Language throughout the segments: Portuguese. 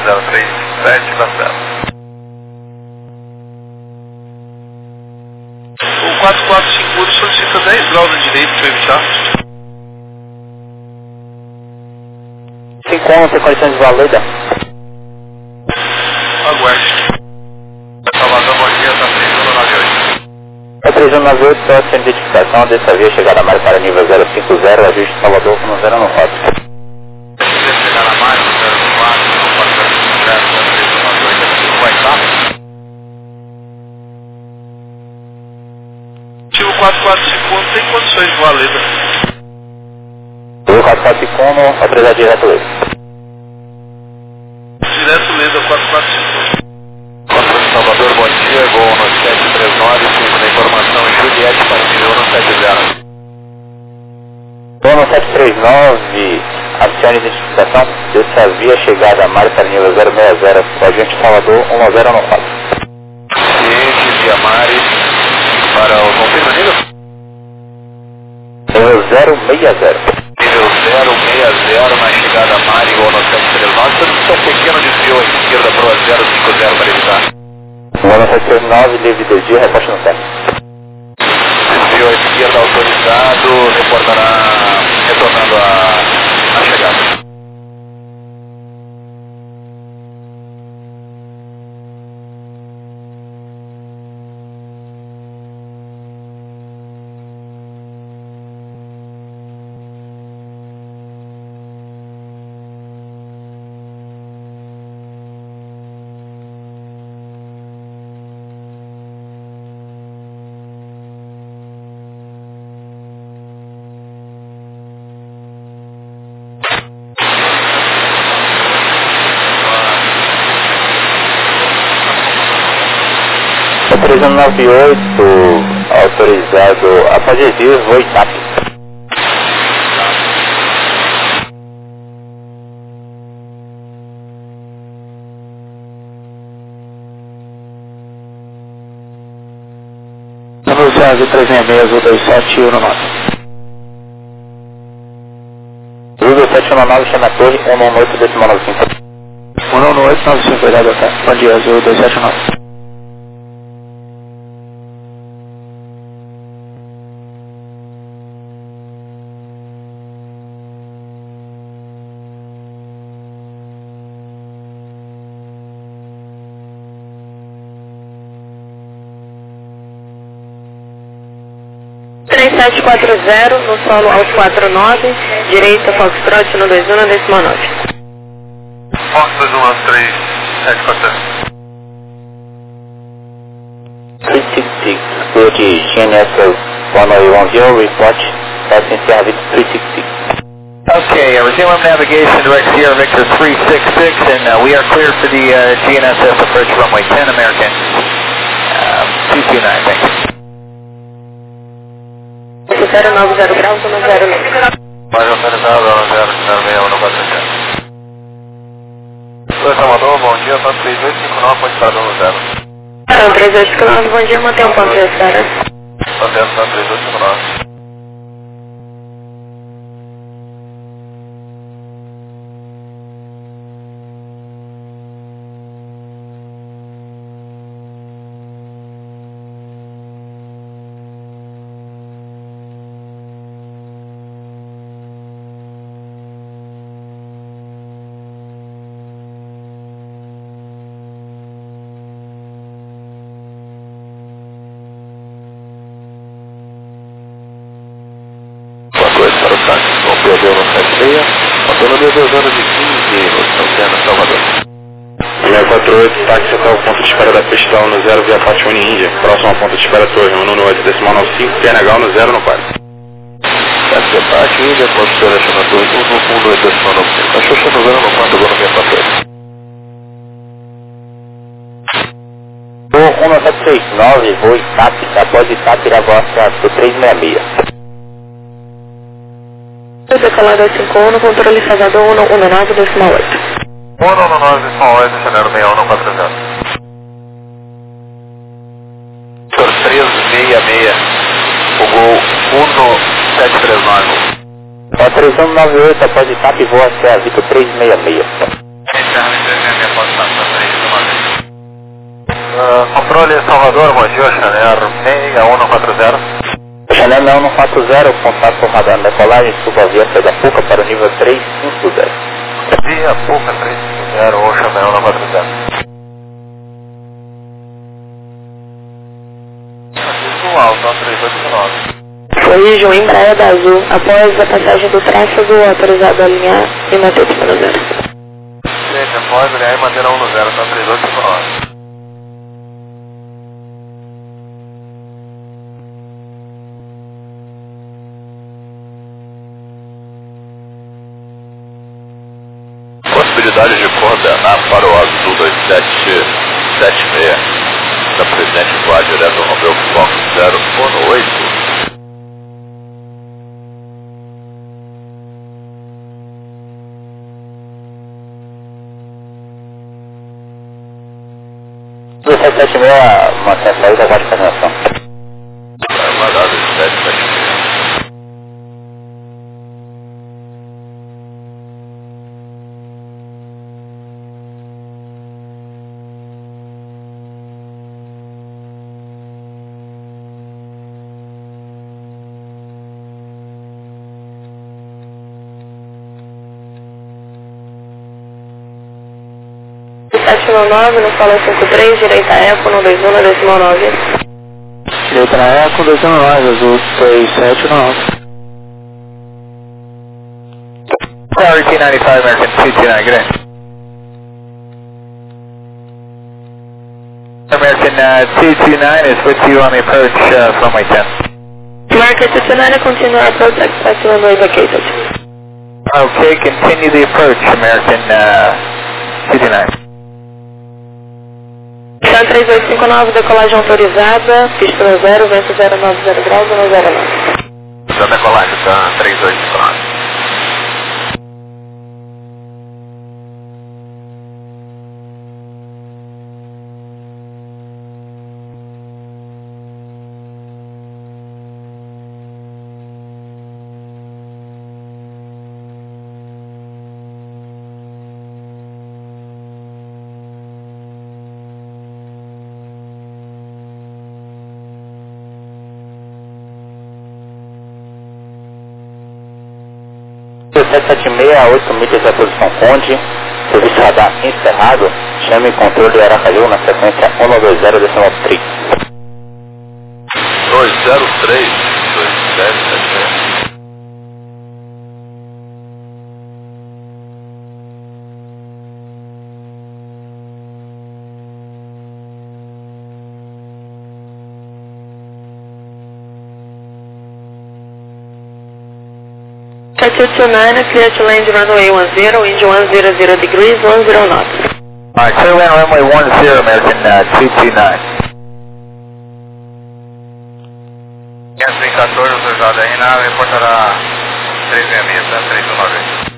1037 cancela. O 445 solicita 10 graus à direita para evitar. 51, tem condições de Valeda? Aguarde. Salvador, bom dia, está 3198. É 3198, só sem identificação dessa via, chegada a Mário para nível 050, ajuste Salvador com 094. Chegar a Mário, 094, não pode ser 03198, não vai estar. Motivo 445 tem condições de Valeda. O 445, autorizado direto Leda. Direto Leda, 445. Contra Salvador, bom dia, voo no 739, segundo a informação, Juliette para nível no 70. Voo no 739, adicione identificação dessa via, chegada a Mário para nível 060, agente Salvador 1094. Ciente, via Mari, para o confirma nível? Nível 060. Nível 060, na chegada a Mari, ou no 739, só um pequeno desvio à esquerda para o 050 para evitar. Voo no 739, livre de dia, reposte no tempo. Desvio à esquerda autorizado, retornando a chegada. É 3198, autorizado após desvio, voo TAP. Número 366, azul 2719. Azul 2719, chama a torre 118 decimal 95. 118 95, obrigado, tá? Bom dia, azul 279. Sete 40 no solo aos 49, direita Foxtrot no 21 na decimal 9. Fox 2113, 740. 366, security GNS 1010, report, passing service 366. Okay, resume navigation, direct Sierra Victor 366, and we are cleared for the GNSS approach runway 10 American 229, thank you. 090 graus, 109. Mais autorizado, 061 no 400. Oi, Salvador, bom dia, tá 3859, pode parar no 0. 3859, bom dia, mantém um ponto de espera. Tá dentro, tá 3859. Perdeu no 76, autonomia 2 horas e 15 no São Bernardo, Salvador. 648, táxi até o ponto de espera da pistão no 0 via Fatione Índia, próximo ao ponto de espera torre 118 decimal 95, PNH no 0 no 4. Táxi Apache Índia, professora chamada 118 decimal 95. Achou que no 0 no 4, agora no 64. Voo 1769, voo TAP, após TAP irá vossa do 366. Decolado ao 51, controle Salvador 119 decimal 8. 119 decimal 8, janeiro 61 no 400. Por 366, o gol 1739. É 3198, após TAP voa até a Vitor 366. Encerra em 366, Controle Salvador, bom dia, Chanel 6140. Chanel 6140, contato com o radar na decolagem, suba a via da Puca para o nível 350. Via Puca 350, ou Chanel 6140. Visual, então 3859. Corrijam Embraer da Azul, após a passagem do tráfego, autorizado a alinhar e manter o no zero. Gente, após alinhar e manter a 1 no 0, então 3859. Possibilidade de coordenar para o Azul 2776 da Presidente voar direto ao Romeu Fox 0 Fono 8. Mantém a saída, aguarde a coordenação. Aguardado 2776. no solo 53, direita Eco, no 21, na 19. Direita na Eco, 219, Azul 379. RT95 American 229, good day. American 229 is with you on the approach runway 10. American 229, continue approach, expect runway vacated. Okay, continue the approach, American 229. 3859, decolagem autorizada, pista no 0, vento 090 graus, 109. Já decolagem, tá 3859. a 8 milhas da posição Conde, serviço radar encerrado, chame controle Aracaju na sequência 190.3. 203 2776. Clear to land runway 10, wind 100 degrees, 10 knots. Alright, clear land runway 10, American 229. 514, autorizado aí, na reportará 366, tá? 319.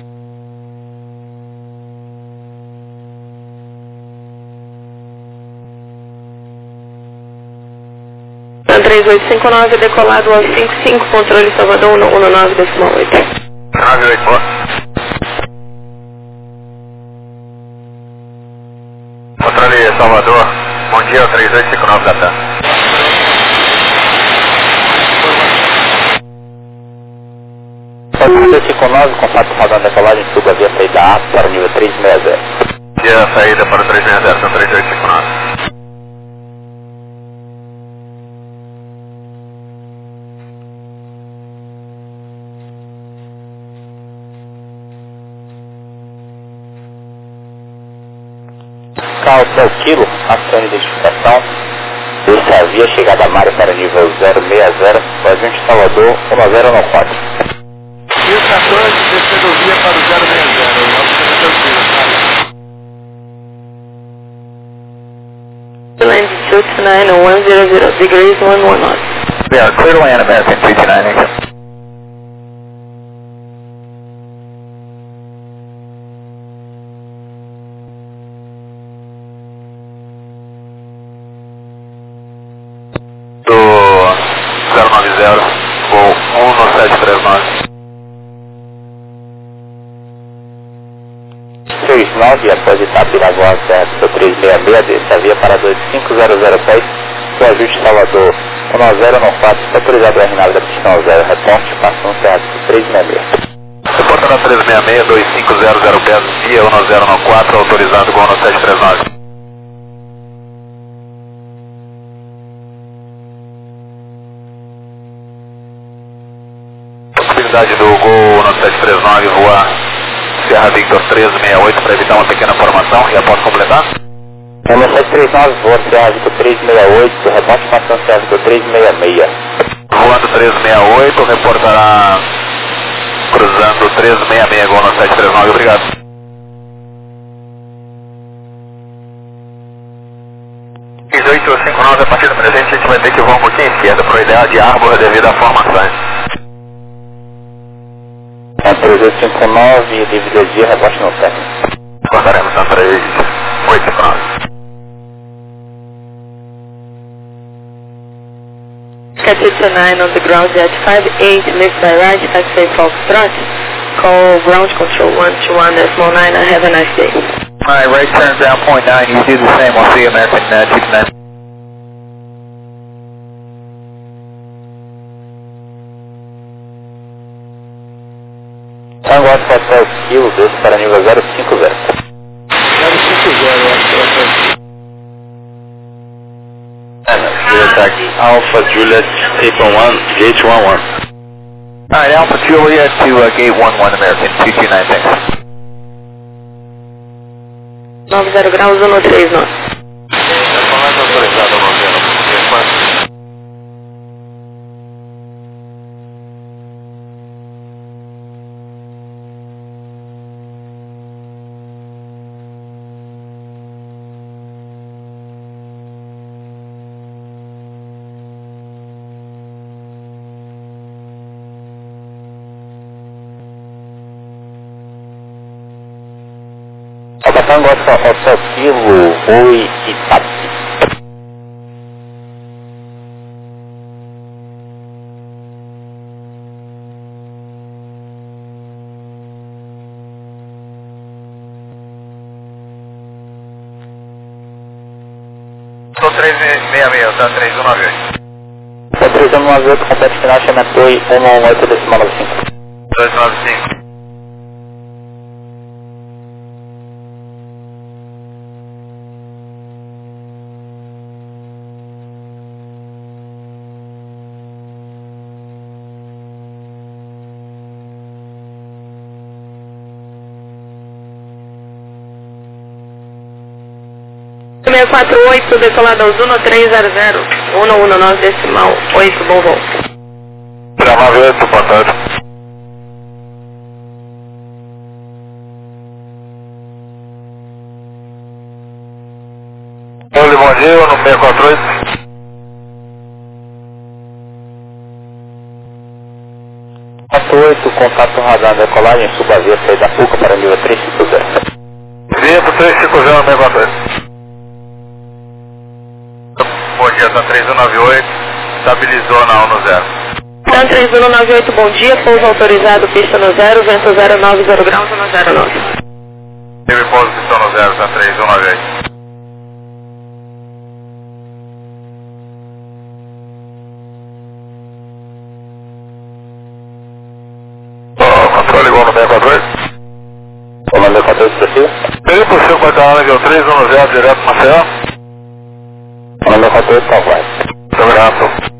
Tá 3859, decolado ao 55, controle Salvador 19.8. 98, boa. Controle Salvador, bom dia, 3859 da TAM. Controle 59, contato rodando decolagem, suba via saída A para o nível 360. Via saída para o 360, são 3859. Hotel Kilo, ação de identificação, desce a via chegada a Mário para nível 060, Presidente Salvador 1094. Rio 14, descendo via para o 060, o nosso Land 229, 100 degrees, 11 knots. Yeah, clear to land, American 229. 739, após Itapiraguá, Serra do 366, desça a via para 25006, seu ajuste Salvador 1094, está autorizado a RNAV da pista 10, reporte, passão Serra do 366. Reporta na 366, 250 pés, via 1094, autorizado com 739. Possibilidade do Gol 1739 voar Serra Victor 1368 para evitar uma pequena formação e após completar? 739 voa Serra Victor 368, reporte passão Serra Victor 366. Voando 368, reportará cruzando 366 Gol 1739, obrigado. 1859, a partir do presente a gente vai ter que voar um pouquinho à esquerda, para o ideal de árvore devido à formação. 3859, livre de dia, rebote no técnico. Aguardaremos na 389. Catch 9 on the ground jet 58, lift by right, taxi Foxtrot. Call ground control 121.9, have a nice day. Alright, right turn down 0.9, you do the same, we'll see American 229. Tango Alfa Hotel Kilo, desce para nível 050. 050, eu acho que vai Alpha Juliet 811, gate 11. Alright, Alpha Juliet to gate 11 American 229, thanks. 90 graus 139. É mais autorizado ao 90, Tango Alfa Hotel Kilo, Oi Itapi. Estou 366, tá 3198. 3198, compete final, chama Toi 118 decimal 95. 295. Meia 648, decolada 1300, 119 decimal 8, bom voo. 398, boa tarde. Oi, bom dia, no 648. Contato radar decolagem, suba a via, saída da Puca para nível 350. Via pro 350 no 648. Bom dia, tá 3198, estabilizou na 10. Então 3198, bom dia, pouso autorizado, pista no 0, vento 090 graus 109. Teve pouso pistão no 0, tá 3198. Controle igual no 648. Comando 14 possível. Seria possível botar a nível 310 direto para Maceió? Comando 14, então vai. Muito obrigado.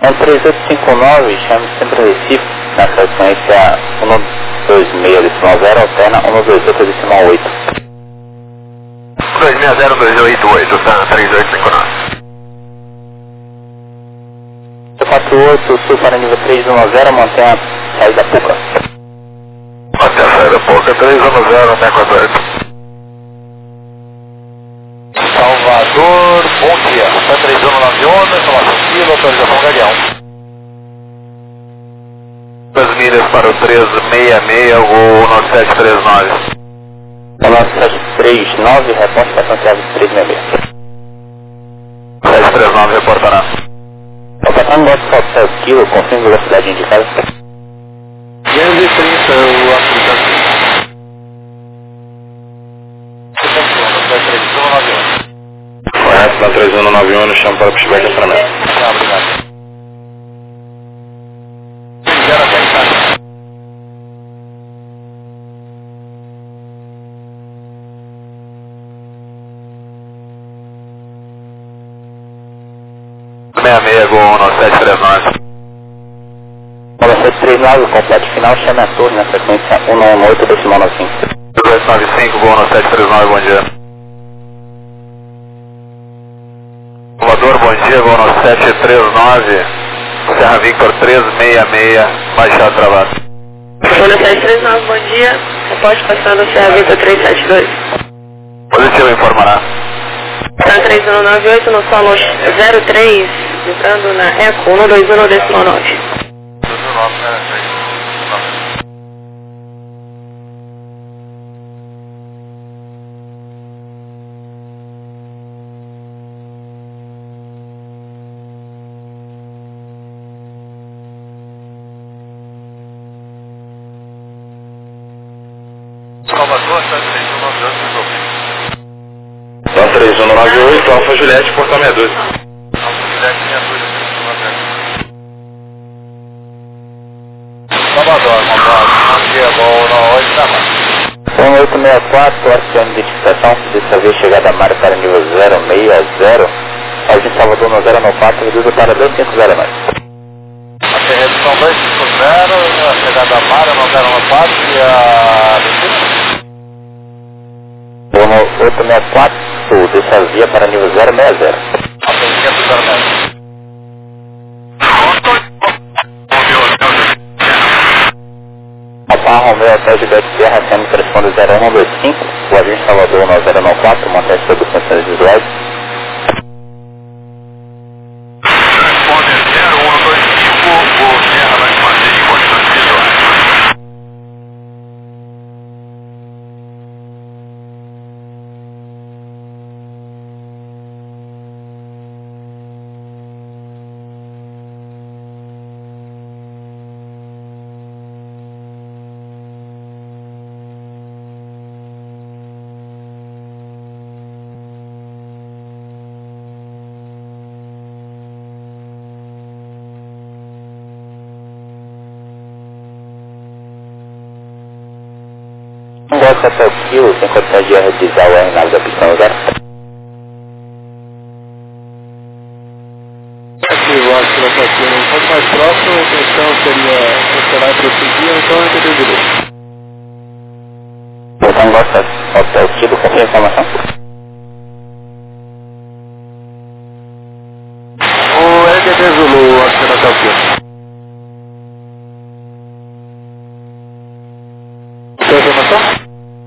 É 3859, chame sempre Recife, na frequência 126.0, alterna 128.8. 260-288, tá? 3859. 48, sul para nível 310, mantenha a saída pouca. Até a saída pouca, 310, até 48. Salvador, bom dia. Tá 3191, informação Kilo, autorização Galeão. 2 milhas para o 366, voo 9739. Balanço 739, resposta para Santiago 366. 739 reportará. Alcançando nosso hotel Kilo, confirme a velocidade indicada. 230, o aplicativo. Correto, na 3191, chamo para o pushback e acionamento. Tá, obrigado. Gol 9739. Balanço 739, completo final, chame a torre na frequência 118.95. 295, gol 9739, bom dia. Salvador, bom dia, gol 9739. Serra Victor 366, baixado travado. Gol 739, bom dia. Reporte passando Serra Victor 372. Positivo, informará. Tá 3198 no solo 03, entrando na Eco 121.9. Salvador, tá 3191, resolvido. Então 3198, Alfa Juliette, portão 62. Salvador, bom dia, bom na hora de trabalho. 1864, acione de identificação, dessa vez chegada a Mário para nível 060, hoje em Salvador no 094, reduza para 250 mais. A redução 250, a chegada da Mara no 094 e a descida? 1864, dessa via para nível 060. A descida do 090. Alfa Romeo Hotel Gilberto Serra, sendo corresponde 0125, o avião em Salvador no 094, mantém as produções visuais. Responde 0125, o Serra vai fazer em condições visuais. Gosta até o quilo, tem condições de realizar o R9 da pistão 0. Ativo, acho que vai estar um pouco mais próximo, a intenção seria funcionar para prosseguir, então eu entendi direito. Então gosta até o quilo, confia a informação. O RDB Zulu, acho que não está o quê? Tem informação?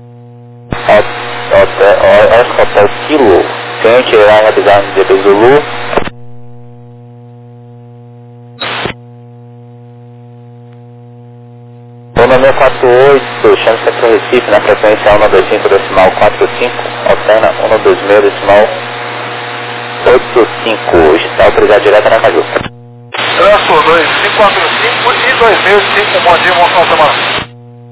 Acho que até o quilo, cliente irá realizar no DB Zulu. O nome é 48, chame sempre o Recife, na frequência 125.45, alterna 126.85, está autorizado direto na Caju. Traço 2545 e 2005, bom dia, bom final de semana.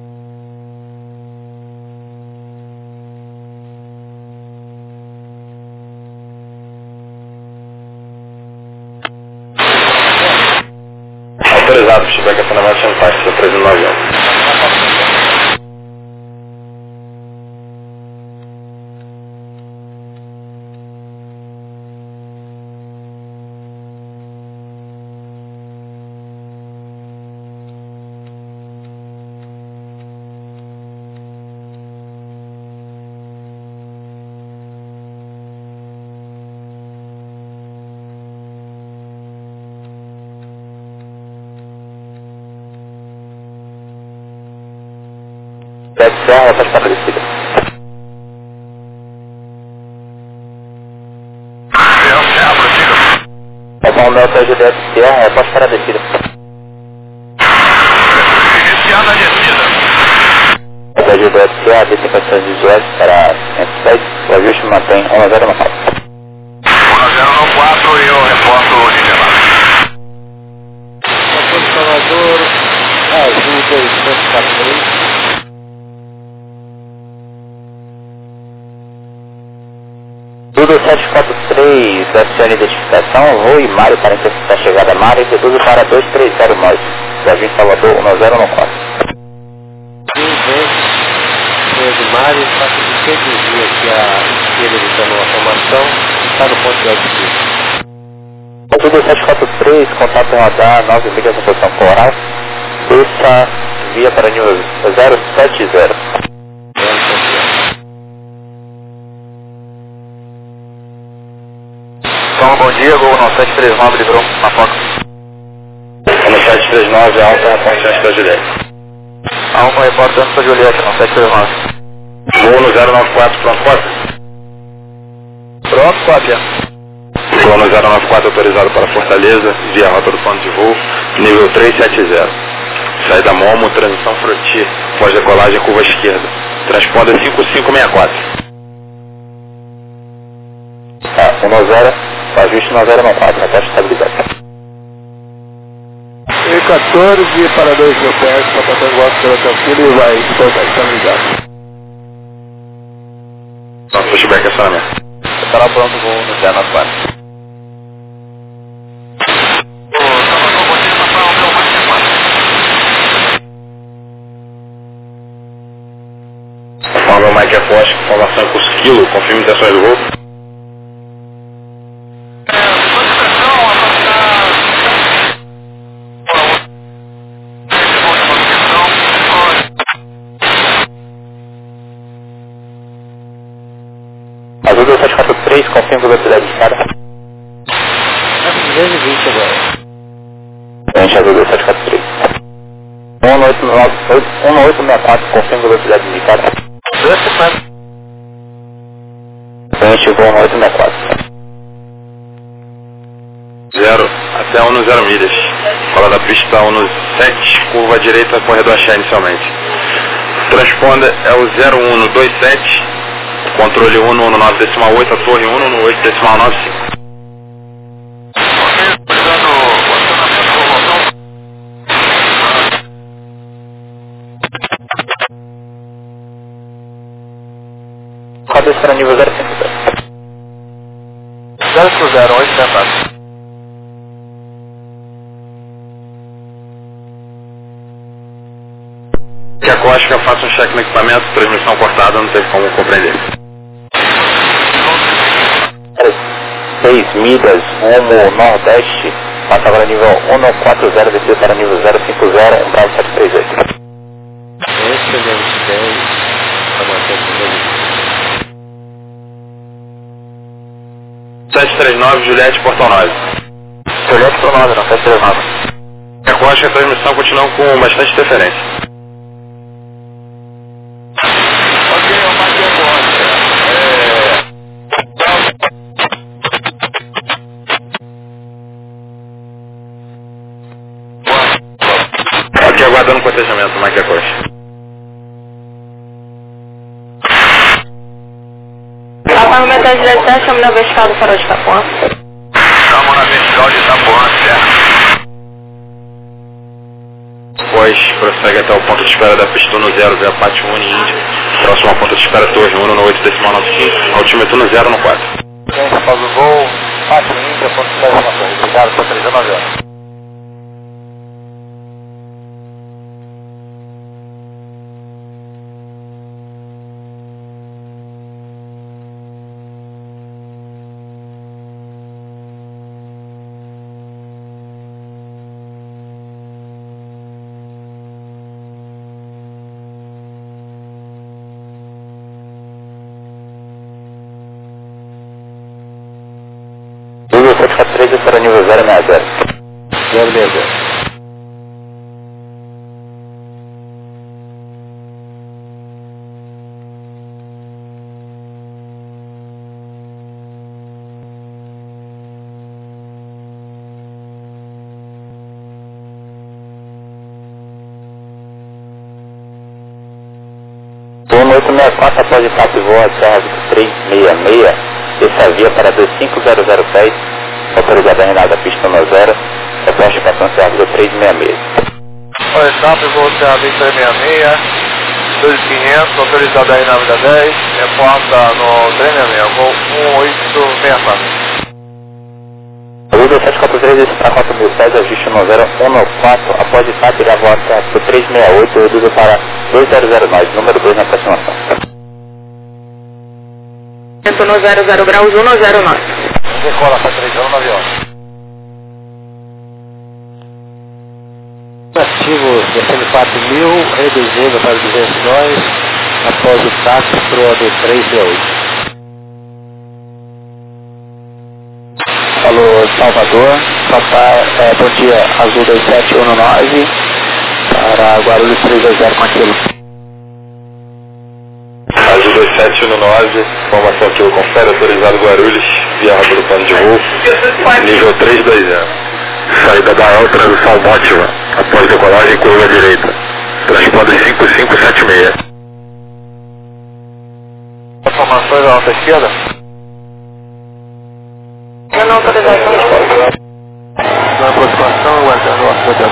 Autorizado, pushback e acionamento, chamo táxi, 3191. Juliette Serra, repórter para a descida. Japão Delta Juliette Serra, repórter para a descida. Iniciando a descida. Da Juliette Serra, desce condições visuais para Enterprise, o ajuste mantém 1094. 1094 e eu reporto o nivelado. Apoio Salvador, Azul 243. Tudo 743, acione identificação, voo e Mário para interceptar a chegada Mário e reduzo para 230 nós. Jardim Salvador 1094. De Mário, faço de seduzir aqui a esquerda evitando uma formação, está no ponto de altitude. Tudo 743, contato radar, 9 milhas na posição coral, desça via para nível 070. Então, bom dia, Gol 9739, livrou na foto. 9739, alta, reporte da Juliette. Alfa, reportando para Juliette, 9739. Voo no 094, pronto, cópia. Pronto, cópia. Voo no 094, autorizado para Fortaleza, via rota do ponto de voo, nível 370. Saída Momo, transição Froti, pós-decolagem, curva esquerda. Transponder 5564. Tá, 10, ajuste 1094, reporte estabilidade. E14, via para 2 mil pés, capatão gosta pela tranquila e vai soltar estabilidade. Nosso pushback é acionamento. Estará pronto o voo no 094. Falando Mike Aposto, formação em curso quilo, confirme intenções do voo. Azul 2743, confirme velocidade de escada. 220 agora. Frente Azul 2743. 1864, confirme velocidade indicada. Frente voo 1864. 0 até 10 milhas. Fala da pista 17, curva à direita, corredor Axé inicialmente. Transponder é o 0127, controle 119.8, a torre 118.95. Roda para nível 050. 008, tentado. Que a Cosca faça um check no equipamento, transmissão cortada, não teve como compreender. 6 milhas, rumo nordeste, passa agora nível 140, desceu para nível 050, umbral 738. Excelente 10, para manter o primeiro. 739, Juliette, Portão 9. Juliette Pro 9, 9739. A Cosca, a transmissão continua com bastante interferência. Aqui aguardando cotejamento, Mike Acosta. Alfa Romeo Juliette Serra, chama na vertical do farol de Itapuã. Estamos na vertical de Itapuã, certo? Depois prossegue até o ponto de espera da pista 10 via Pátio Uni Índia. Próximo ao ponto de espera Torre 1 no 8.95, altímetro no 0 no 4. Após o voo, Pátio Índia, ponto de espera na torre. Obrigado por 39 horas. Nível 743 para nível 060. 060. 739, 264 após o TAP voa a Serra Victor 366, essa via para 25006, autorizado a Reinaldo da pista 10, reposta para São Serra Victor 366. Oi, TAP voa Serra Victor 366, 2500, autorizado a Reinaldo da 10, reporta no 366, voo 1864. Uda 743, esse para 4.000 pés, ajuste no 0114, após o TAP irá voar Serra Victor 368, reduza para 2009, número 2 na aproximação. No 00 graus 109. Decola para 3 anos no avião. Ativo descendo 4.000, reduzindo para 202, após o TAP pro do 368. Alô, Salvador, bom dia, Azul 2719, para Guarulhos 320 com aquilo. Azul 2719, informação que eu confere, autorizado Guarulhos, via rota do plano de voo, nível 320. Saída da El, tradução Mótiva, após decolagem curva à direita. Transponder 5576. Informações da alta esquerda? Eu não autorização de pouso. Na aproximação, aguardando o hotel.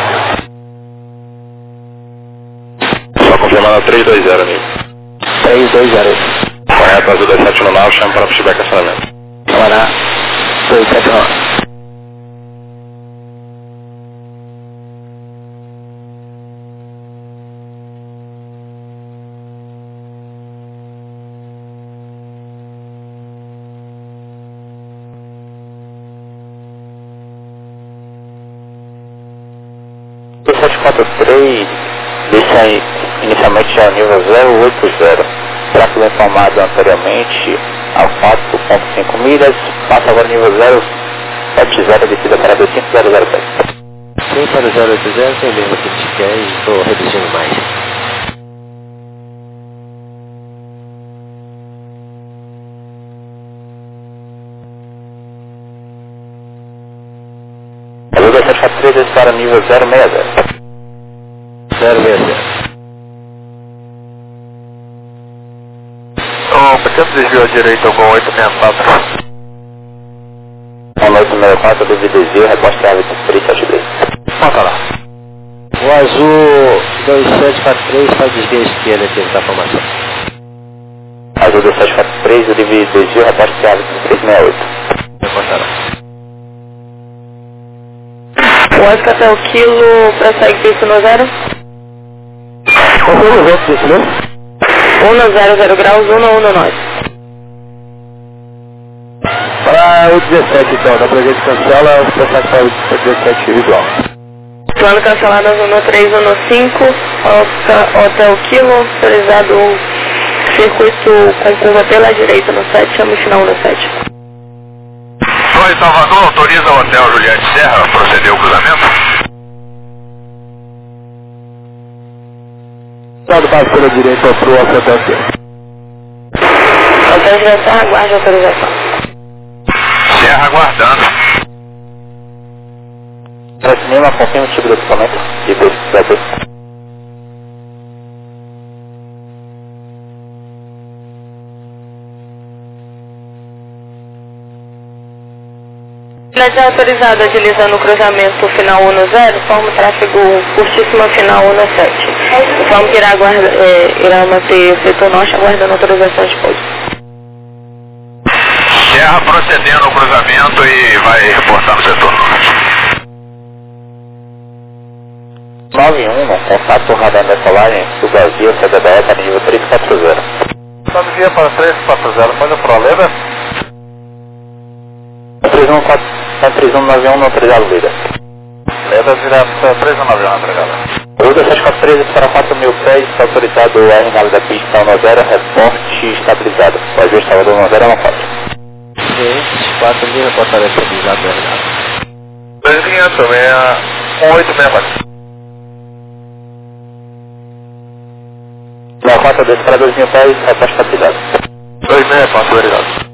Só confirmando 320, amigo. 320. Correto, Azul 2719, chama para feedback acionamento. Camará 279. O 743 deixa inicialmente ao nível 080. Tráfego informado anteriormente a 4.5 milhas, passa agora nível 070, descida para 25007. Sim, para o 080, é mesmo que a gente quer e estou reduzindo mais. A Lua 743 para nível 060. 060. Por que desviou à direita algum 864? 1864 do VDZ, reposta ave 372. Bota lá. O Azul 2743 para desvio à esquerda aqui da formação. Azul 2743 do VDZ, reposta ave 368. Reportará. O Oscar até o quilo, prossegue pista no 0. Qual foi os outros desse mesmo? 100 graus 119. Para o 17 então, da presente cancela, o processo para o 17 igual. Plano cancelado no 315, hotel quilo, autorizado circuito com curva pela direita no 7, chama o final no 7. Oi, Salvador, autoriza o hotel Juliette Serra a proceder ao cruzamento? Lado base pela direita para o hotel aqui. Hotel Juliette Serra, aguarde a autorização. Serra aguardando. Para cinema, confirma o tipo do equipamento e pesquisador. Juliette é autorizado utilizando o cruzamento final 1 no 0, forma o tráfego curtíssima final 1 no 7. Informa que irá manter o setor norte aguardando autorização de pouso. Serra procedendo ao cruzamento e vai reportar no setor norte. 91, contato radar decolagem, sul Brasil, CDBE para nível 340. Estamos via para 340, mas o problema 3191 não autorizado líder. é direto 391 entregada. Uda 743 para 4.000 pés, autorizado o RNAV da pista 10, reporte estabilizado. O ajuste Salvador 1014. Sim, 4.000 reportará estabilizado do RNAV. 2500, 1864. 942 para 2.000 pés, reporte estabilizado. 264, autorizado.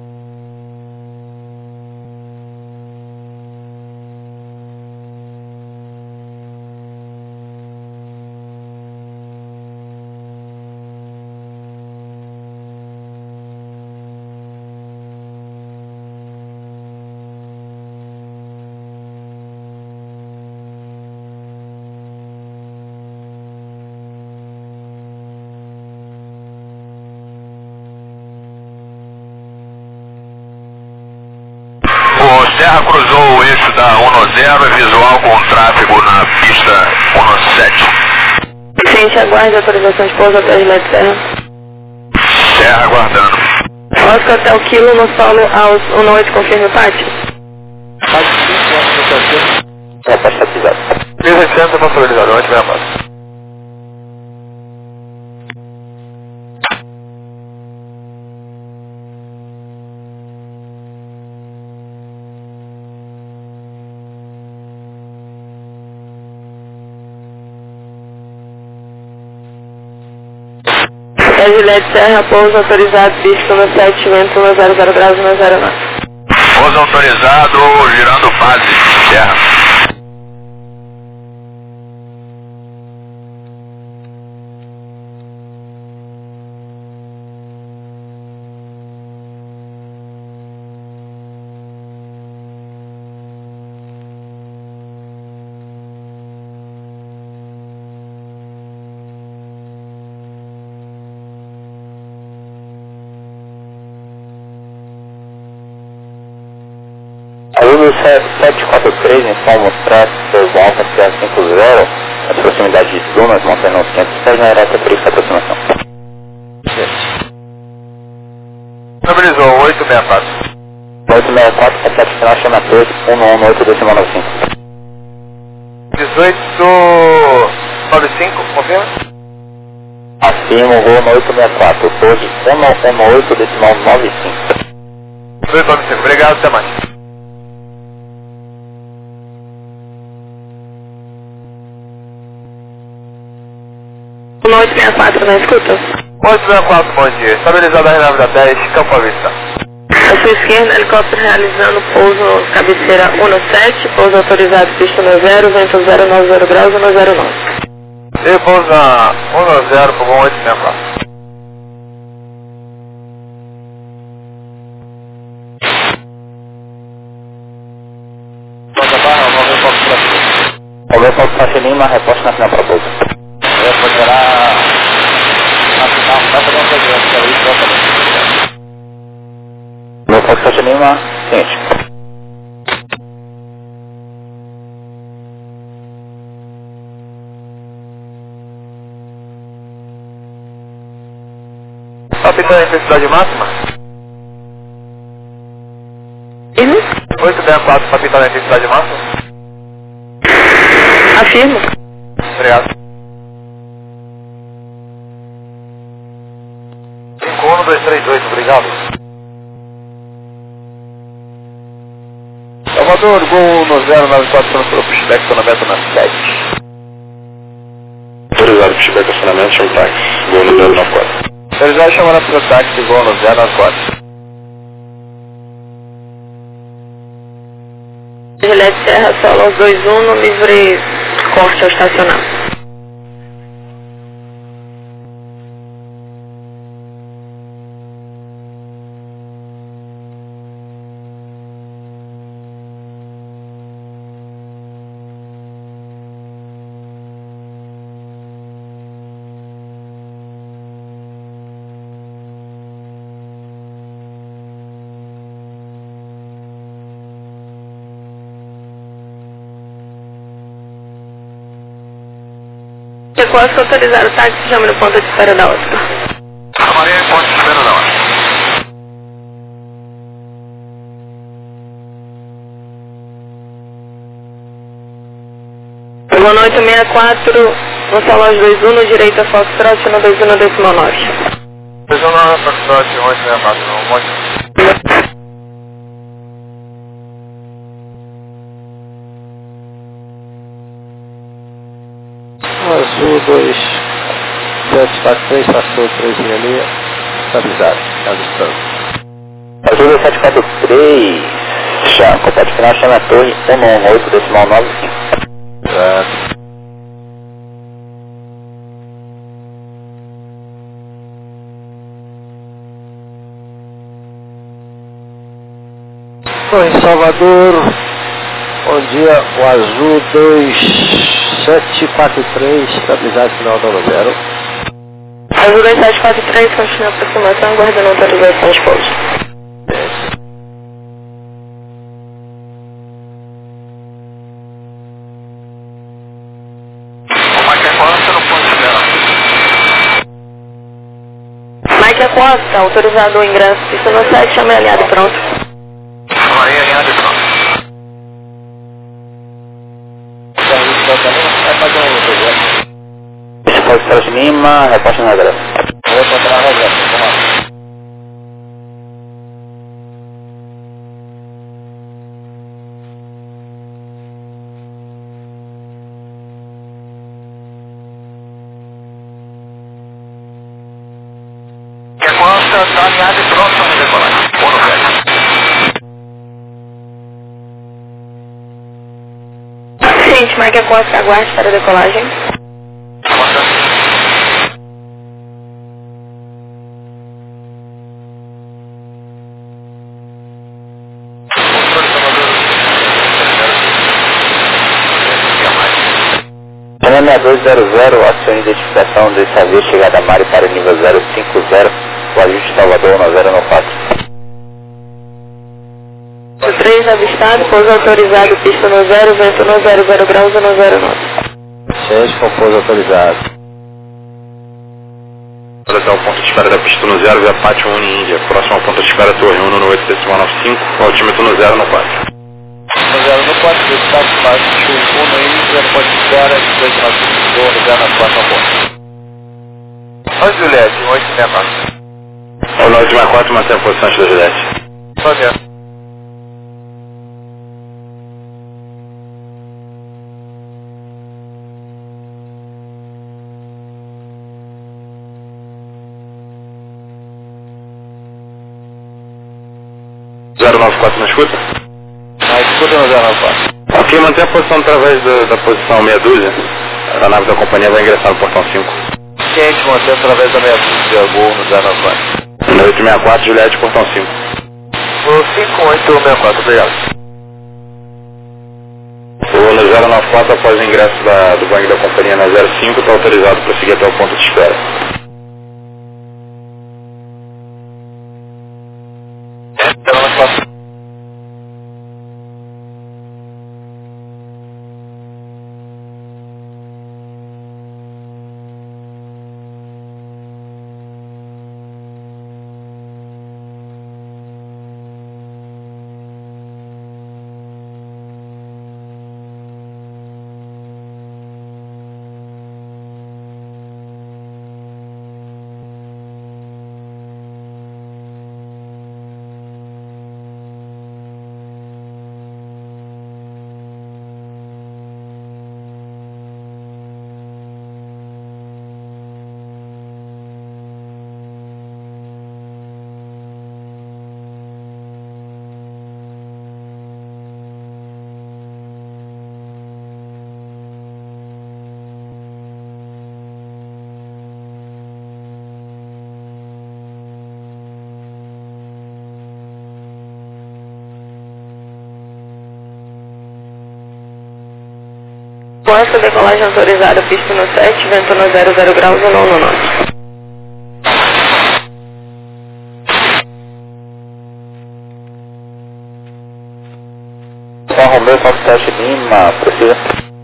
aguarda 10, visual com tráfego na pista 17. Ciente, aguarde autorização de pouso até Gillette Serra. Serra aguardando. Oscar até o quilo no solo aos 1-8, confirme o pátio. Repórter estabilizado. 1800 é possibilidade, onde vem a base. Gillette Serra, pouso autorizado, pista 17, vento 100 graus 109. Pouso autorizado, girando base, Serra. Aluno 743, então mostrar seus altos CA50 nas proximidades de dunas, montanha nos 500 pés na reta perifa de aproximação. Estabilizou, 864. 864, repete final, chama a torre, 118,95. 1895, confirma? Acima, voo no 864, torre 118,95. 1895, obrigado, até mais. No 864, na escuta. 864, bom dia. Estabilizada a renave da 10, Campo à Vista. À sua esquerda, helicóptero realizando pouso cabeceira 17, pouso autorizado, pista 90, vento 090 graus 109. E pousa 10 por 864. Pousa barra, vamos ver qual que é. Vamos ver qual que está Lima, reposta na final para pouso. Eu vou gerar na final, vai fazer uma coisa, que é isso, vai fazer. Meu foco está Lima, seguinte. Capitão, a intensidade máxima? 864, capitão, a intensidade máxima? Afirmo. Obrigado. 51232, obrigado. Salvador, gol no 094, pelo pushback, estacionamento na 7. Autorizado pushback, estacionamento, chama táxi. Gol no 094. Autorizado chamando para o táxi, gol no 094. Gillette Serra, solo aos 21, no livre corte ao estacionar. Quase que autorizaram o táxi, chama no ponto de espera da Oscar. Maria, ponto de espera da Oscar. Pegou no 864, no solo aos 21, no direito a Foxtrot, no 21 decimal 9. 21 na Foxtrot, 864, um monte. Azul 2743, passou 366, estabilizado, ajustando. Azul 743, compete final, chama a torre 118,95. Exato. Bom, em Salvador, bom dia, o Azul 2743, estabilizado final da 0. Azul 2743, continua a aproximação, aguardando autorização de pouso. Mike Costa, autorizado o ingresso, pista no 7, chama alinhado e pronto. Chama aí, alinhado e pronto. Foxtrot Lima, reposta na reserva. Reposta na reserva, vamos lá. Está alinhado e pronto para decolagem. Bom no velho. Gente, Mike Costa, aguarde para a decolagem. Chama 6200, acione identificação desse avião, chegada a Mari para nível 050, o ajuste Salvador 1094. 3 avistado, pouso autorizado, pista no 0, vento no 00 graus no 09. 6, com pouso autorizado. Até o ponto de espera da pista no 0, via Pátio Uni Índia. Próximo ao ponto de espera, Torre 1 no 8.95, altímetro no 0 no 4. No 0 no 4, destaque mais 1 no Índia, no ponto de espera, 2.95, no 0 na 4 ponto. Oi, Juliette, 864. O 964, mantém a posição antes da Juliette. Só dentro. Na escuta? Na escuta no 094. Ok, mantém a posição através da posição meia dúzia. A nave da companhia vai ingressar no portão 5. Quente, mantém através da meia dúzia, gol no 094. No 864, Juliette, portão 5. O 5864, obrigado. O no 094, após o ingresso do Boeing da companhia na 05, está autorizado para seguir até o ponto de espera. Com essa decolagem autorizada, pista no 7, vento no 00 graus no 99. São Romeu, Foxtrot Lima, precisa.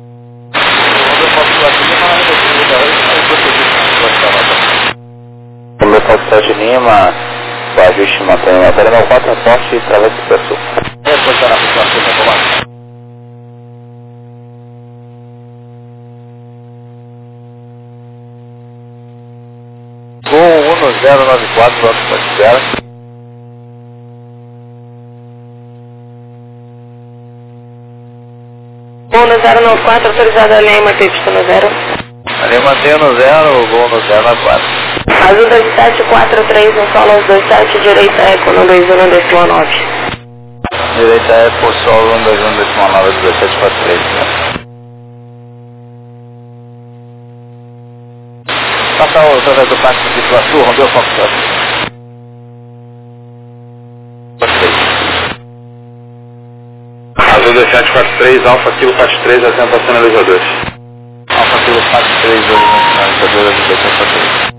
Romeu, Foxtrot Lima, o ajuste mantém a matéria no 4, reporte e travessa o pessoal. Reposição na pista, comando. Gol 1094, vamos para a espera. Gol no 094, autorizado a linha e manter pista no 0. Ali mantém no 0, gol no 094. Azul 2743, no solo 27, direita eco no 21.9. Direita é por solo 121.9, 1743. Passa através do táxi de Iguaçu, Romeu Foxtrot. Azul 2743, Alfa Kilo 43, assenta sinalizadores. Alfa Kilo 43, sinalizadores de 243.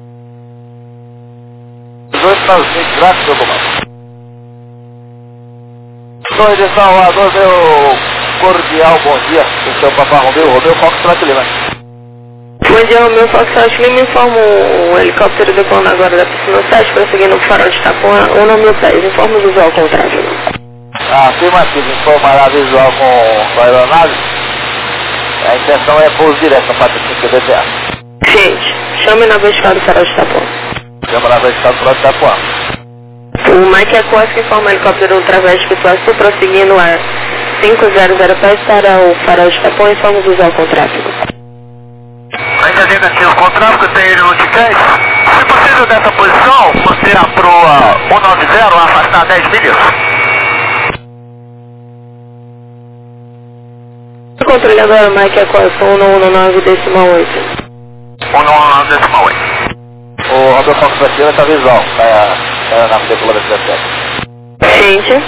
2 para os 20, graças, seu comando. Torre de Salvador, meu cordial bom dia. O seu Papá Romeu, Romeu Foxtrot Lima. Bom dia, o meu Foxtrot Lima informa um helicóptero decolando agora da piscina 7, prosseguindo o farol de Itapuã, 1.1000. Informa o visual com o tráfego. Afirmativo, informará visual com a aeronave. A intenção é pouso direto no 45 DTA. Gente, chame na vertical do farol de Itapuã. Chama na vertical do farol de Itapuã. O Mike Aquas informa o helicóptero ultraveste Pituaçu, prosseguindo a 500 pés para o farol de Itapuã, informa o visual com o tráfego. Ainda negativo com o tráfego, tem ele no TCAS. Se possível dessa posição, você a proa 190, afastar 10 milhas. Controle agora, Mike Aquas, 119,8. 119,8. O Robert Fox aqui vai estar visual, vai na decolada da 17. Gente.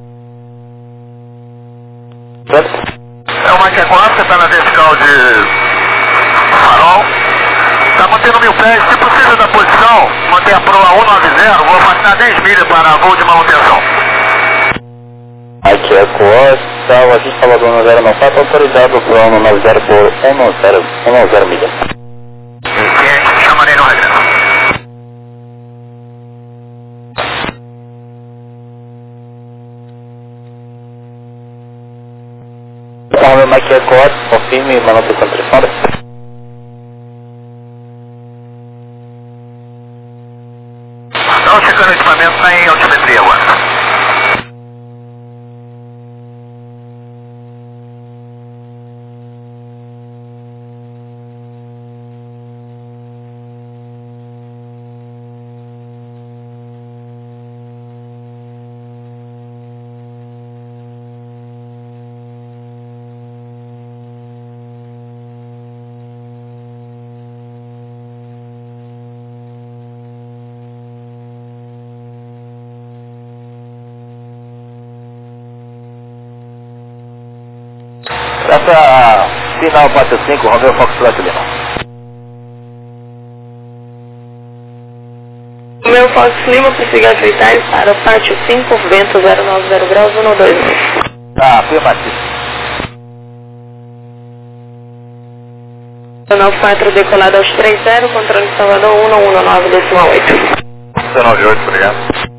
É o Mike Aquas, você está na vertical de farol. Está mantendo 1000 pés, se possível da posição, manter a proa 190, vou afastar 10 milhas para voo de manutenção. Aqui é Costa, o agente Salvador 1094, autorizado para 190 por 10 milha. Ciente, chamarei no regresso. Então, o Mike Costa, confirme e manutenção telefone. Estão chegando o equipamento, está em altimetria agora. Essa final 45, Romeo Foxtrot Lima. O meu Fox Lima precisa aceitar para o pátio 5, vento 090 graus, 129. Afirmativo. 94 decolado aos 30, controle de Salvador 119,8. 198, obrigado.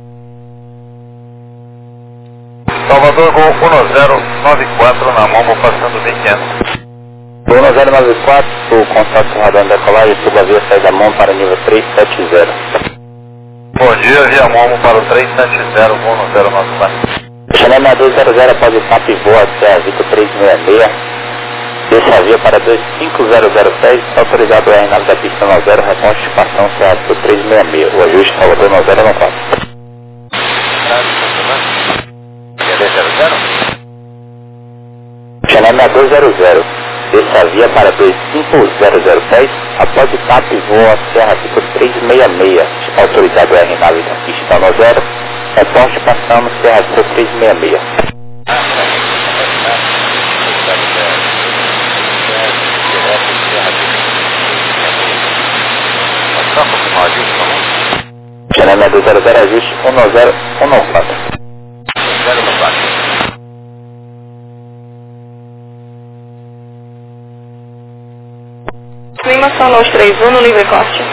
Salvador, gol 1094 na Momo, passando 1500. 1094, o contato radar da decolagem, suba via saída da mão para nível 370. Bom dia, via Momo para o 370, voo no 094. Chanel 6200 após o TAP e voa até a Vitor 366. Deixa a via para 250 pés, autorizado a aeronave da pista 90, reponte de passão Serra Sul 366, o ajuste Salvador 9094. Chanel 6200, deixa a via para 2500 pés, após o TAP e voa Serra Sul 366, autorizado a aeronave da pista 90, reponte de passão Serra Sul 366. Chanel 6200, ajuste 10194. 094. Lima solo aos 31 no livre corte.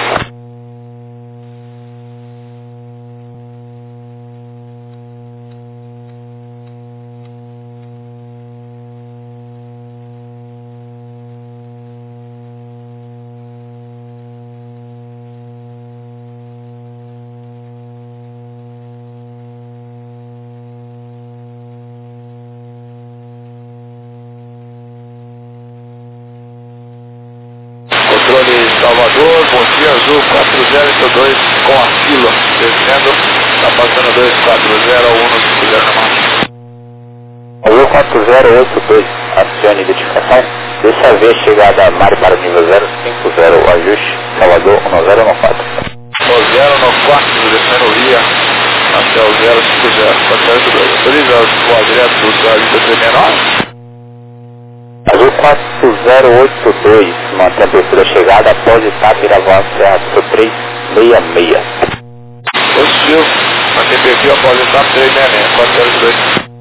Controle Salvador, bom dia, Azul 4082 com a fila, descendo, está passando 240 ao 150 na mão. Azul 4082, acione identificação, deixa a via chegada a Mário para o nível 050, o ajuste Salvador 1094. O 094, descendo via até o 050, 482, autoriza voar direto do Brasil menor. Azul 4082, mantém a abertura chegada após o TAP Iraguá Serra Sul 366. Positivo, mantém perfil após o TAP 366, 482.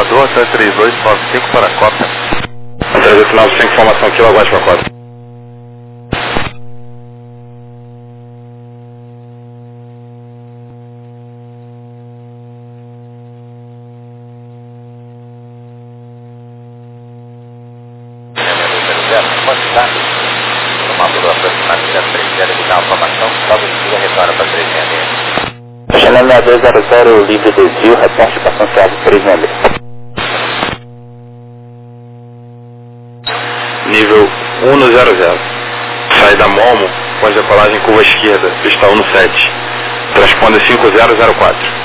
Salvador, 3295 para a Copa. 3895, formação Kilo, aguarde para a Copa. Channel 6200, livre desvio, reporte para Santiago 366. Nível 100. Saída Momo, pós decolagem curva esquerda, pista 17. Transponder 5004.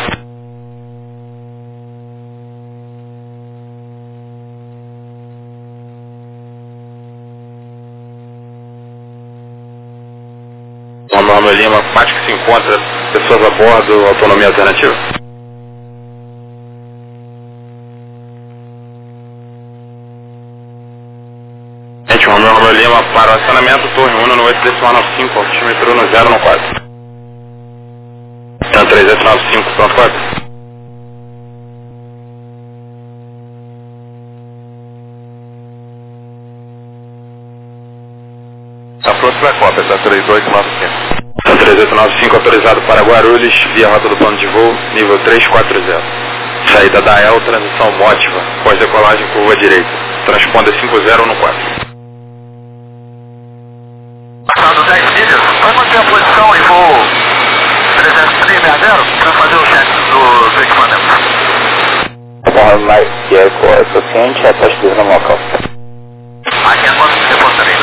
Romano Lima, parte que se encontra pessoas a bordo, autonomia alternativa. Gente, Romano Lima para o acionamento, torre 1 no 8395, altímetro no 014. Então 3895, pronto, 4. Está pronto para a Copa, está 3895. 3895 autorizado para Guarulhos, via rota do plano de voo, nível 340. Saída da EL, transição Mótiva, pós-decolagem curva direita. Transponder 5014. Passado 10 milhas, vai manter a posição em voo 360 para fazer o check do equipamento. Bom, mas que é suficiente, é para escrever no local. Aqui agora se reportarei.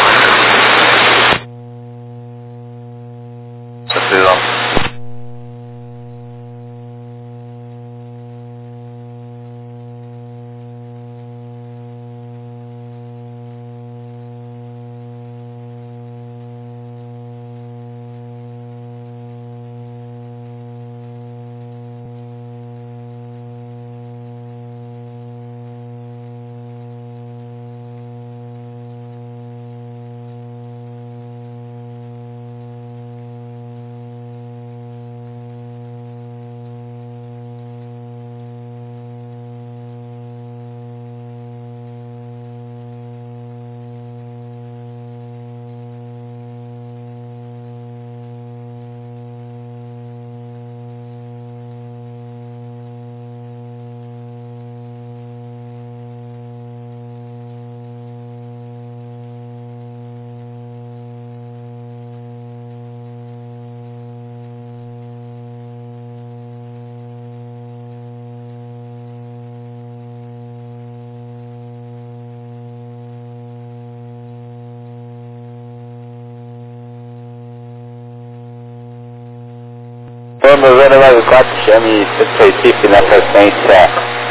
Vamos 094, chame Recife na frequência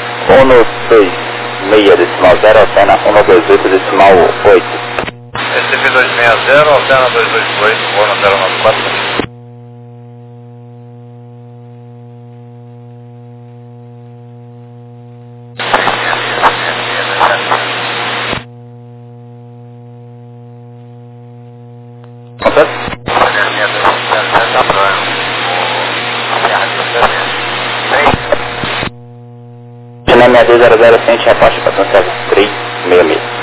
126.0, altena 128.8. Recife 260, altena 228, voo no 094. Channel 6200, frente a parte para Santiago 366.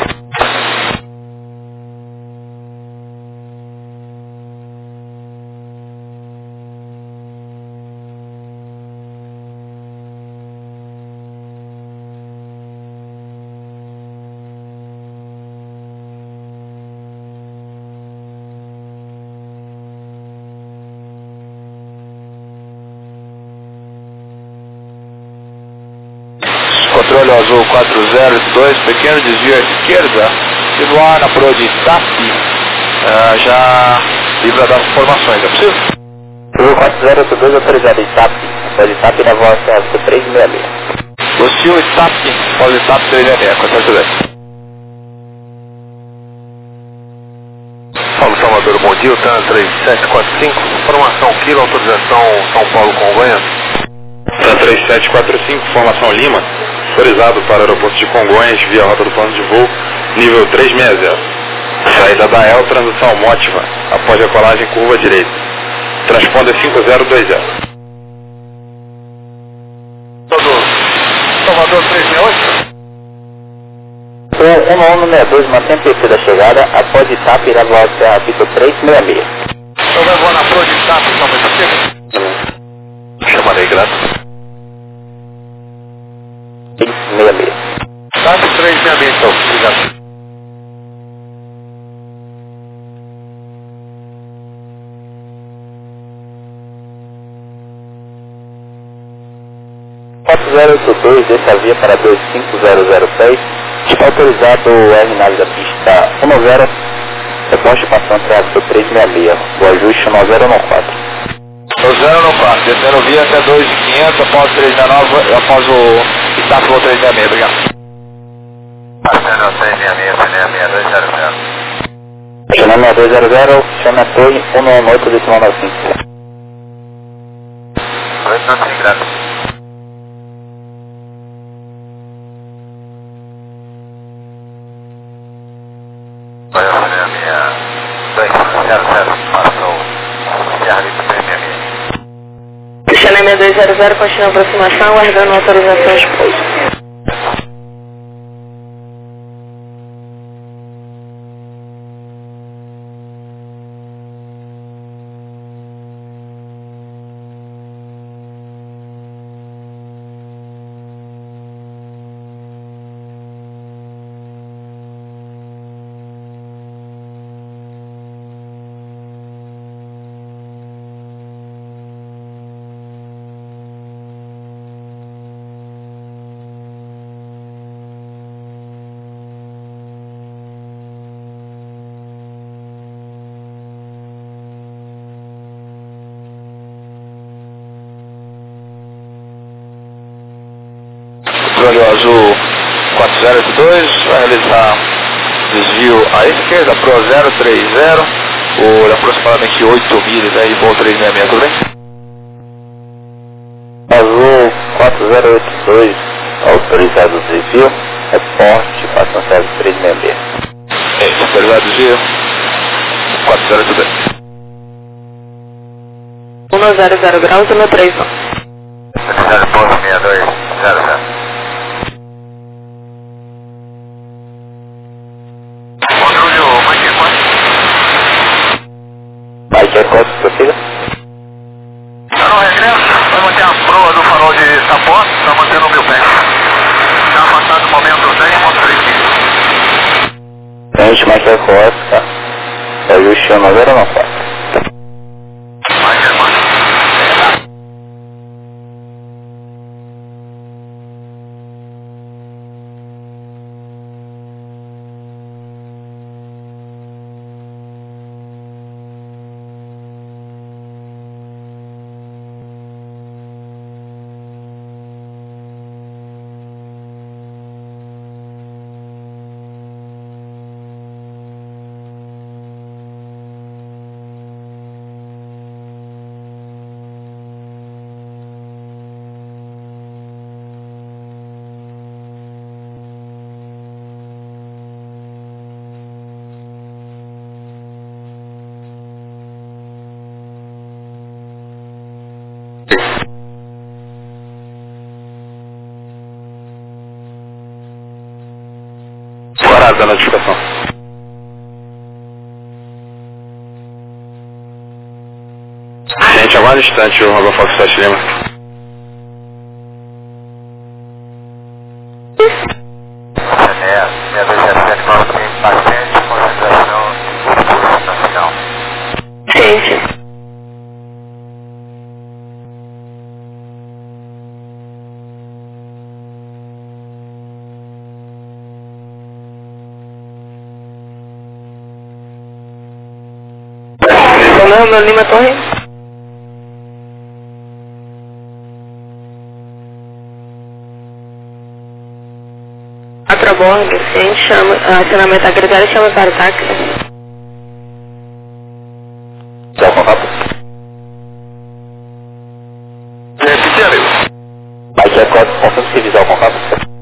Controle azul 402, pequeno desvio à esquerda, e no ar na proa de TAP, já livra das informações, é possível? Azul 4082, autorizado em TAP, pode TAP na voz 366. Lucio TAP, pode TAP 366, 410. Paulo Salvador, bom dia, TAN 3745, formação Kilo, autorização São Paulo Congonhas. TAN 3745, formação Lima, autorizado para o aeroporto de Congonhas, via rota do plano de voo, nível 360. Saída da EL, transição Mótiva, após decolagem curva direita. Transponder 5020. Salvador 1268? O 1162 mantém o perfil da chegada, após Itap irá voar ao Serra Pista 366. Então vai voar na proa de Itap, então vai ser? Chamarei, graças. 366. Itap 366, então. Obrigado. .082 dessa via para 25006. Está autorizado o R9 da pista 10, reposte passando tráfego 366, o ajuste 9094. 2094, descendo via até 2500, após 369, após o Itap voo 366, obrigado. Passando 366, 366, 200. Chama 6200, chama a torre 118 decimal 95. 895, graças. Vai a minha 200, passou Serra Pista 366. Xané 6200, continua a aproximação, aguardando autorização de pouso. Controle azul 402, vai realizar desvio à esquerda, Pro 030, por aproximadamente 8 milhas aí, voo 366, tudo bem? Azul 4082, autorizado o desvio, reporte, passando tráfego 366. Autorizado desvio 402. 100 graus, 139. 0.6200. Mike é quanto, prossiga? Tá no regresso, vai manter a proa do farol de Sapó, tá mantendo o meu pé. Tá afastado no momento 10.35. Gente, Mike é quanto, tá? Ajuste 9094. Parada a notificação. Gente, aguarda um instante o Robert Fox 7 Lima. Minha 207 tem bastante concentração de curso na final. Gente. Meu Lima Torre. Bordo, sim, chama, acionamento agregado chama para o táxi. Quer contato? Mas é quanto se visual contato?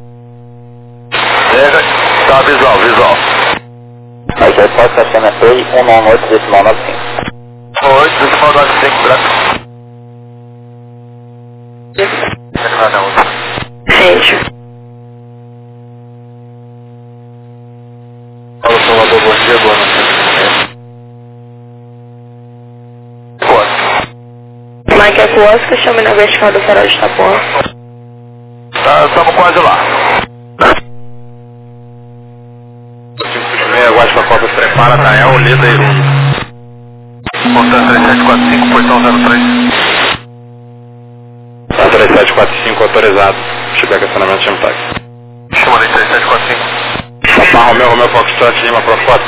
Tá, visual. Mas é quanto acionamento 198 decimal 95. 8 decimal 95, branco. Gente. Mike Eco Oscar, chame na vertical do farol de Itapuã. Tá, estamos quase lá. 556, Guaspa Copa prepara, Dael, Leda e Runo. Portão 3745, portão 03. 3745 autorizado. Chebeca acionamento de táxi. Chama ali 3745. Papa Romeu Foxtrot Lima Pro Foto.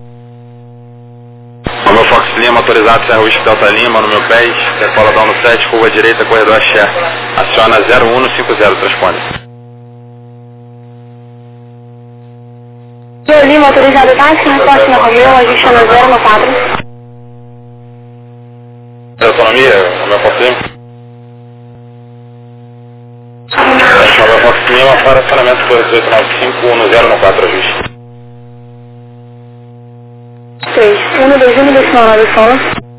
Romeu Fox Lima autorizado, Serra Whisky Delta Lima, no meu pés, decola down no 7, curva direita, corredor Axé. Aciona 0150, transpone. Lima autorizado táxi, resposta na Romeu, ajuste na 014. Autonomia, Romeu Fox Lima. Romeu Fox Lima para acionamento 2895-1094, ajuste. 3121 fala.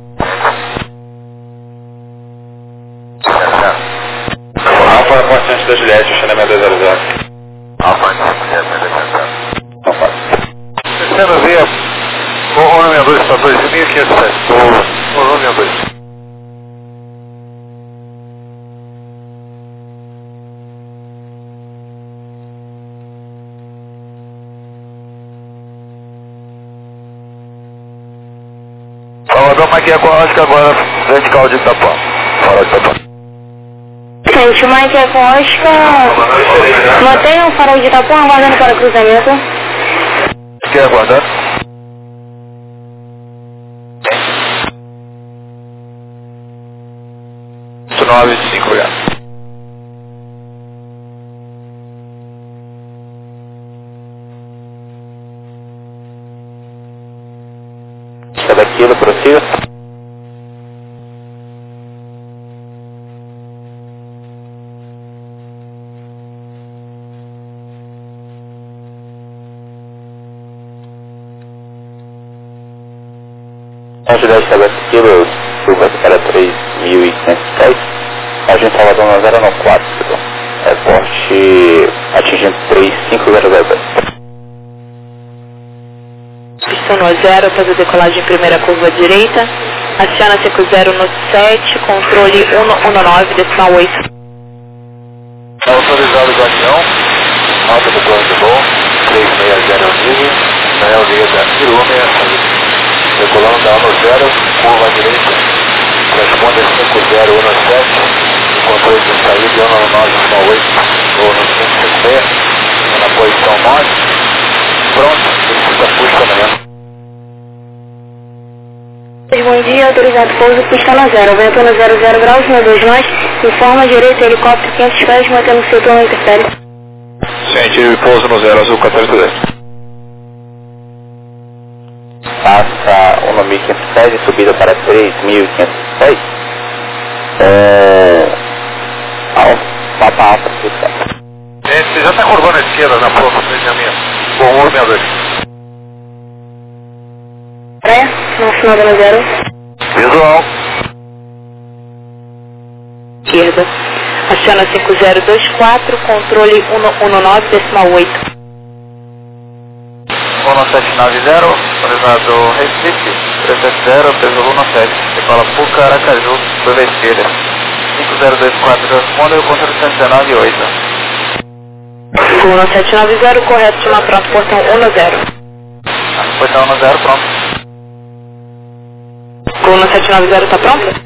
Alfa, constante da Juliette, acionamento 200. Alfa, Juliette, 200. Não faz. Descendo via, o 162 para 2507. O 162. Salvador, Mike Eco Oscar, agora vertical de Itapuã. Farol de Itapuã. Gente, o Mike Eco Oscar, mantenha o farol de Itapuã aguardando para cruzamento. Quer aguardar? Isso 925, obrigado. Cada quilo, prossiga. Juliette cada quilo, curva para 3.510. Agente Salvador na 094, reporte atingindo 3500. Pistão no 0, fazer decolagem em primeira curva direita. Aciona 50 no 7, controle 119, decimal 8. Autorizado o Guardião, alta do plano de voo, 360 nível, Dael Leda e Lume, decolando da 1 no 0, curva direita, corresponde a 5017, controle de saída 119, decimal 8, ou no 556, na posição 9, pronto, precisa puxa amanhã. Bom dia, autorizado pouso, pista na 0, vento no 00 graus, na 2 nós, informa direita, helicóptero 500 pés, mantendo o seu tom na interfere. Cientifico pouso no 0 azul 1410. Passa 1.510 e subida para 3.506. Papa Alfa, Você já está curvando a esquerda na prova do treinamento. Bom, 162. Pré, no final da 0. Visual. Esquerda. Aciona 5024, controle 119, decimal 8. 1790, autorizado Recife, 370, peso 17, decola Puca, Aracaju, curva esquerda. 5024 responde, o controle 119 8. 1790, correto, chama pronto, portão 10. Portão 10, pronto. 1790 tá pronto?